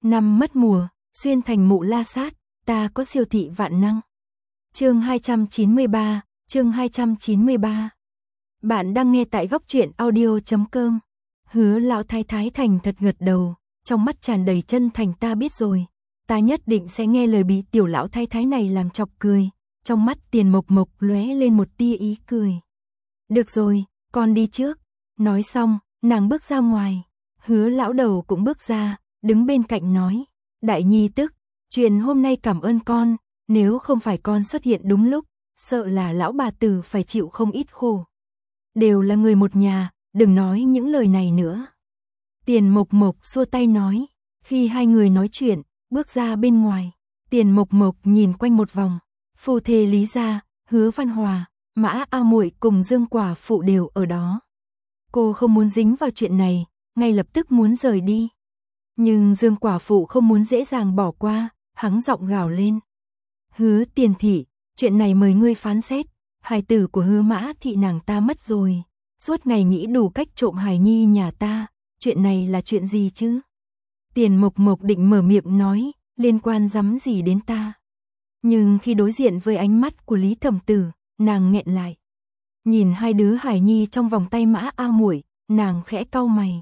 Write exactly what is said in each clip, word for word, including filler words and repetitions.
Năm mất mùa, xuyên thành mụ la sát, ta có siêu thị vạn năng. Chương hai trăm chín mươi ba, chương hai trăm chín mươi ba. Bạn đang nghe tại góc truyện audio chấm com. Hứa lão thái thái thành thật gật đầu, trong mắt tràn đầy chân thành. Ta biết rồi, ta nhất định sẽ nghe lời bị tiểu lão thái thái này làm chọc cười. Trong mắt Tiền Mộc Mộc lóe lên một tia ý cười. Được rồi, con đi trước. Nói xong, nàng bước ra ngoài. Hứa lão đầu cũng bước ra, đứng bên cạnh nói, đại nhi tức, chuyện hôm nay cảm ơn con, nếu không phải con xuất hiện đúng lúc, sợ là lão bà tử phải chịu không ít khổ. Đều là người một nhà, đừng nói những lời này nữa. Tiền Mộc Mộc xua tay nói, khi hai người nói chuyện, bước ra bên ngoài, Tiền Mộc Mộc nhìn quanh một vòng, phu thê Lý gia, Hứa Văn Hòa, Mã A Muội cùng Dương Quả Phụ đều ở đó. Cô không muốn dính vào chuyện này, ngay lập tức muốn rời đi. Nhưng Dương Quả Phụ không muốn dễ dàng bỏ qua, hắng giọng gào lên. Hứa Tiền thị, chuyện này mời ngươi phán xét, hài tử của Hứa Mã thị nàng ta mất rồi, suốt ngày nghĩ đủ cách trộm hài nhi nhà ta, chuyện này là chuyện gì chứ? Tiền Mộc Mộc định mở miệng nói, liên quan rắm gì đến ta? Nhưng khi đối diện với ánh mắt của Lý Thẩm Tử, nàng nghẹn lại. Nhìn hai đứa hài nhi trong vòng tay Mã A Muội, nàng khẽ cau mày.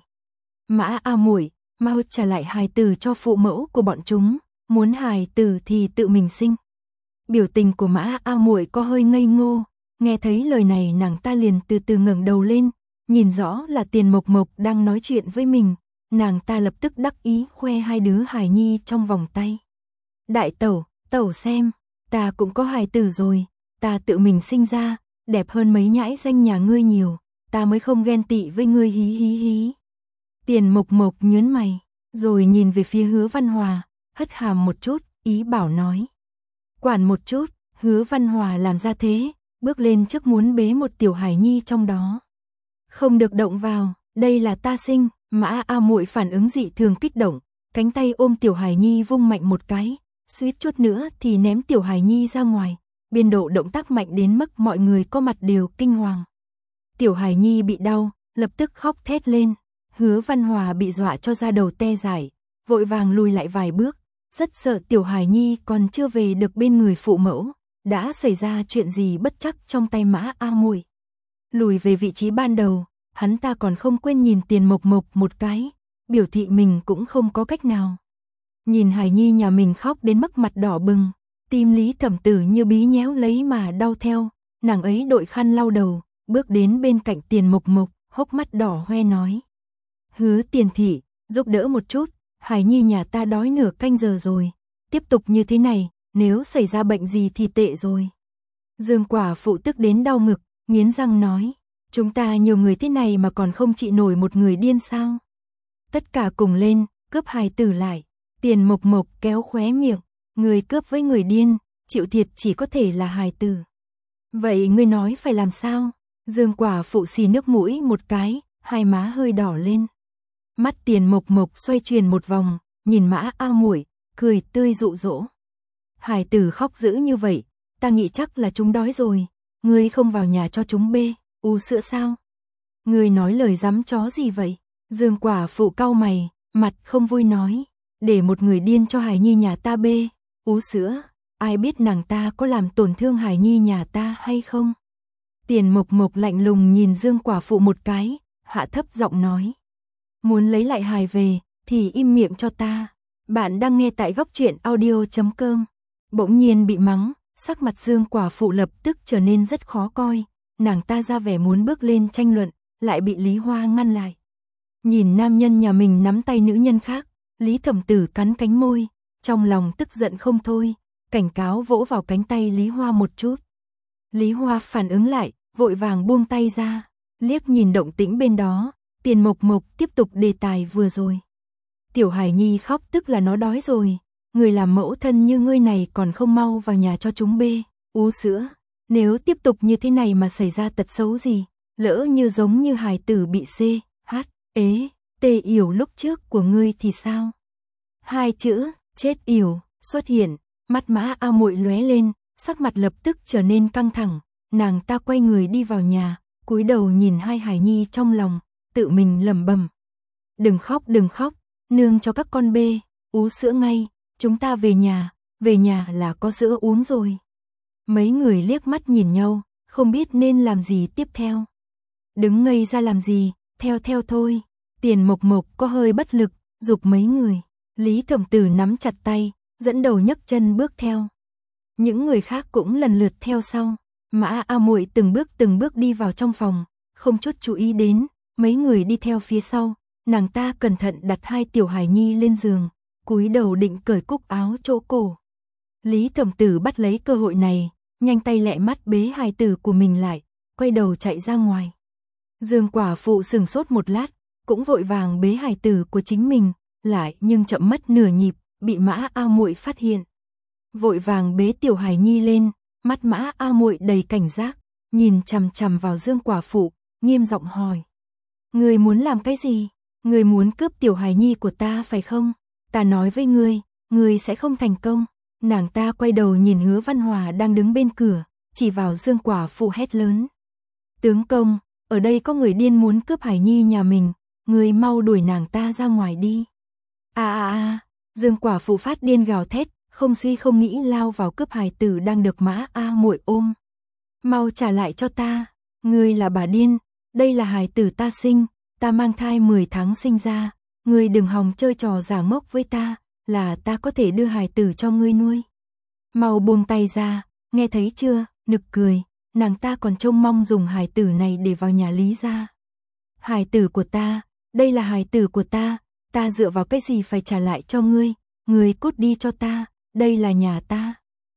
Mã A Muội, mau trả lại hài tử cho phụ mẫu của bọn chúng, muốn hài tử thì tự mình sinh. Biểu tình của Mã A Muội có hơi ngây ngô, nghe thấy lời này nàng ta liền từ từ ngẩng đầu lên, nhìn rõ là Tiền Mộc Mộc đang nói chuyện với mình, nàng ta lập tức đắc ý khoe hai đứa hài nhi trong vòng tay. Đại tẩu, tẩu xem, ta cũng có hài tử rồi, ta tự mình sinh ra, đẹp hơn mấy nhãi danh nhà ngươi nhiều, ta mới không ghen tị với ngươi hí hí hí. Tiền Mộc Mộc nhướng mày, rồi nhìn về phía Hứa Văn Hòa, hất hàm một chút, ý bảo nói. Quản một chút, Hứa Văn Hòa làm ra thế, bước lên trước muốn bế một tiểu hải nhi trong đó. Không được động vào, đây là ta sinh. Mã A Muội phản ứng dị thường kích động, cánh tay ôm tiểu hải nhi vung mạnh một cái, suýt chút nữa thì ném tiểu hải nhi ra ngoài, biên độ động tác mạnh đến mức mọi người có mặt đều kinh hoàng. Tiểu hải nhi bị đau, lập tức khóc thét lên. Hứa Văn Hòa bị dọa cho da đầu tê dại, vội vàng lùi lại vài bước, rất sợ tiểu hài nhi còn chưa về được bên người phụ mẫu, đã xảy ra chuyện gì bất trắc trong tay Mã A Muội. Lùi về vị trí ban đầu, hắn ta còn không quên nhìn Tiền Mộc Mộc một cái, biểu thị mình cũng không có cách nào. Nhìn hài nhi nhà mình khóc đến mức mặt đỏ bừng, tim Lý Thẩm Tử như bí nhéo lấy mà đau theo, nàng ấy đội khăn lau đầu, bước đến bên cạnh Tiền Mộc Mộc, hốc mắt đỏ hoe nói. Hứa Tiền thị, giúp đỡ một chút, hài nhi nhà ta đói nửa canh giờ rồi, tiếp tục như thế này, nếu xảy ra bệnh gì thì tệ rồi. Dương Quả Phụ tức đến đau ngực, nghiến răng nói, chúng ta nhiều người thế này mà còn không trị nổi một người điên sao? Tất cả cùng lên, cướp hài tử lại. Tiền Mộc Mộc kéo khóe miệng, người cướp với người điên, chịu thiệt chỉ có thể là hài tử. Vậy ngươi nói phải làm sao? Dương Quả Phụ xì nước mũi một cái, hai má hơi đỏ lên. Mắt Tiền Mộc Mộc xoay chuyển một vòng, nhìn Mã A Muội, cười tươi dụ dỗ. Hài tử khóc dữ như vậy, ta nghĩ chắc là chúng đói rồi, ngươi không vào nhà cho chúng bê, u sữa sao? Ngươi nói lời dám chó gì vậy? Dương Quả Phụ cau mày, mặt không vui nói, để một người điên cho hài nhi nhà ta bê, ú sữa, ai biết nàng ta có làm tổn thương hài nhi nhà ta hay không? Tiền Mộc Mộc lạnh lùng nhìn Dương Quả Phụ một cái, hạ thấp giọng nói. Muốn lấy lại hài về, thì im miệng cho ta. Bạn đang nghe tại góc truyện audio chấm com. Bỗng nhiên bị mắng, sắc mặt Dương Quả Phụ lập tức trở nên rất khó coi. Nàng ta ra vẻ muốn bước lên tranh luận, lại bị Lý Hoa ngăn lại. Nhìn nam nhân nhà mình nắm tay nữ nhân khác, Lý Thẩm Tử cắn cánh môi, trong lòng tức giận không thôi, cảnh cáo vỗ vào cánh tay Lý Hoa một chút. Lý Hoa phản ứng lại, vội vàng buông tay ra, liếc nhìn động tĩnh bên đó. Tiền Mộc Mộc tiếp tục đề tài vừa rồi. Tiểu hài nhi khóc tức là nó đói rồi, người làm mẫu thân như ngươi này còn không mau vào nhà cho chúng bê, ú sữa. Nếu tiếp tục như thế này mà xảy ra tật xấu gì, lỡ như giống như hài tử bị C, H, ế, tê yểu lúc trước của ngươi thì sao? Hai chữ, chết yểu, xuất hiện, mắt Mã A Muội lóe lên, sắc mặt lập tức trở nên căng thẳng, nàng ta quay người đi vào nhà, cúi đầu nhìn hai hài nhi trong lòng, tự mình lẩm bẩm. Đừng khóc đừng khóc, nương cho các con bê, ú sữa ngay, chúng ta về nhà, về nhà là có sữa uống rồi. Mấy người liếc mắt nhìn nhau, không biết nên làm gì tiếp theo. Đứng ngây ra làm gì, theo theo thôi. Tiền Mộc Mộc có hơi bất lực, giục mấy người. Lý Thẩm Tử nắm chặt tay, dẫn đầu nhấc chân bước theo. Những người khác cũng lần lượt theo sau. Mã A Muội từng bước từng bước đi vào trong phòng, không chút chú ý đến mấy người đi theo phía sau. Nàng ta cẩn thận đặt hai tiểu hài nhi lên giường, cúi đầu định cởi cúc áo chỗ cổ. Lý Thẩm Tử bắt lấy cơ hội này, nhanh tay lẹ mắt bế hài tử của mình lại, quay đầu chạy ra ngoài. Dương Quả Phụ sừng sốt một lát, cũng vội vàng bế hài tử của chính mình lại, nhưng chậm mất nửa nhịp, bị Mã A Muội phát hiện. Vội vàng bế tiểu hài nhi lên, mắt Mã A Muội đầy cảnh giác, nhìn chằm chằm vào Dương Quả Phụ, nghiêm giọng hỏi: "Ngươi muốn làm cái gì? Ngươi muốn cướp tiểu hài nhi của ta phải không? Ta nói với ngươi, ngươi sẽ không thành công." Nàng ta quay đầu nhìn Hứa Văn Hòa đang đứng bên cửa, chỉ vào Dương Quả Phụ hét lớn: "Tướng công, ở đây có người điên muốn cướp hài nhi nhà mình, ngươi mau đuổi nàng ta ra ngoài đi." A a a, Dương Quả Phụ phát điên gào thét, không suy không nghĩ lao vào cướp hài tử đang được Mã A Muội ôm. "Mau trả lại cho ta, ngươi là bà điên, đây là hài tử ta sinh, ta mang thai mười tháng sinh ra, ngươi đừng hòng chơi trò giả ngốc với ta, là ta có thể đưa hài tử cho ngươi nuôi. Mau buông tay ra, nghe thấy chưa?" Nực cười, nàng ta còn trông mong dùng hài tử này để vào nhà Lý gia. "Hài tử của ta, đây là hài tử của ta, ta dựa vào cái gì phải trả lại cho ngươi, ngươi cút đi cho ta, đây là nhà ta."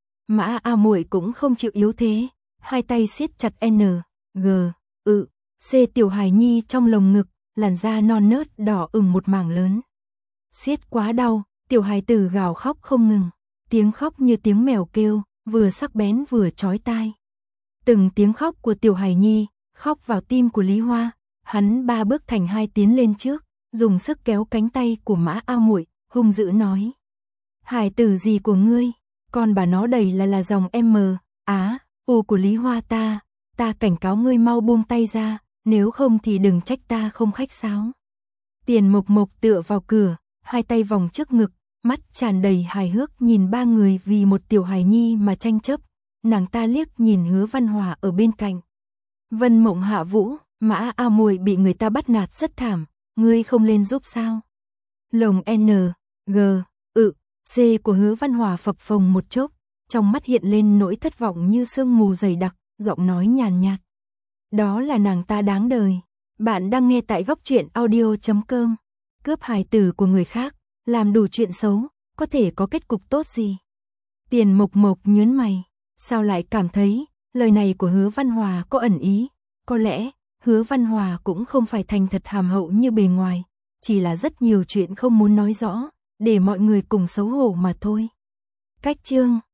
Mã A Muội cũng không chịu yếu thế, hai tay siết chặt N, G, ự, C tiểu hài nhi trong lồng ngực, làn da non nớt đỏ ửng một mảng lớn. Siết quá đau, tiểu hài tử gào khóc không ngừng, tiếng khóc như tiếng mèo kêu, vừa sắc bén vừa chói tai. Từng tiếng khóc của tiểu hài nhi khóc vào tim của Lý Hoa, hắn ba bước thành hai tiến lên trước, dùng sức kéo cánh tay của Mã A Muội, hung dữ nói: "Hài tử gì của ngươi? Con bà nó đầy là là dòng M, Á, U của Lý Hoa ta, ta cảnh cáo ngươi mau buông tay ra, nếu không thì đừng trách ta không khách sáo." Tiền Mộc Mộc tựa vào cửa, hai tay vòng trước ngực, mắt tràn đầy hài hước nhìn ba người vì một tiểu hài nhi mà tranh chấp. Nàng ta liếc nhìn Hứa Văn Hòa ở bên cạnh. "Vân Mộng Hạ Vũ, Mã A Muội bị người ta bắt nạt rất thảm, ngươi không lên giúp sao?" Lồng N, G, ự, C của Hứa Văn Hòa phập phồng một chốc, trong mắt hiện lên nỗi thất vọng như sương mù dày đặc, giọng nói nhàn nhạt: "Đó là nàng ta đáng đời." Bạn đang nghe tại góc truyện audio chấm com. Cướp hài tử của người khác, làm đủ chuyện xấu, có thể có kết cục tốt gì? Tiền Mộc Mộc nhướng mày, sao lại cảm thấy lời này của Hứa Văn Hòa có ẩn ý? Có lẽ Hứa Văn Hòa cũng không phải thành thật hàm hậu như bề ngoài, chỉ là rất nhiều chuyện không muốn nói rõ, để mọi người cùng xấu hổ mà thôi. Cách chương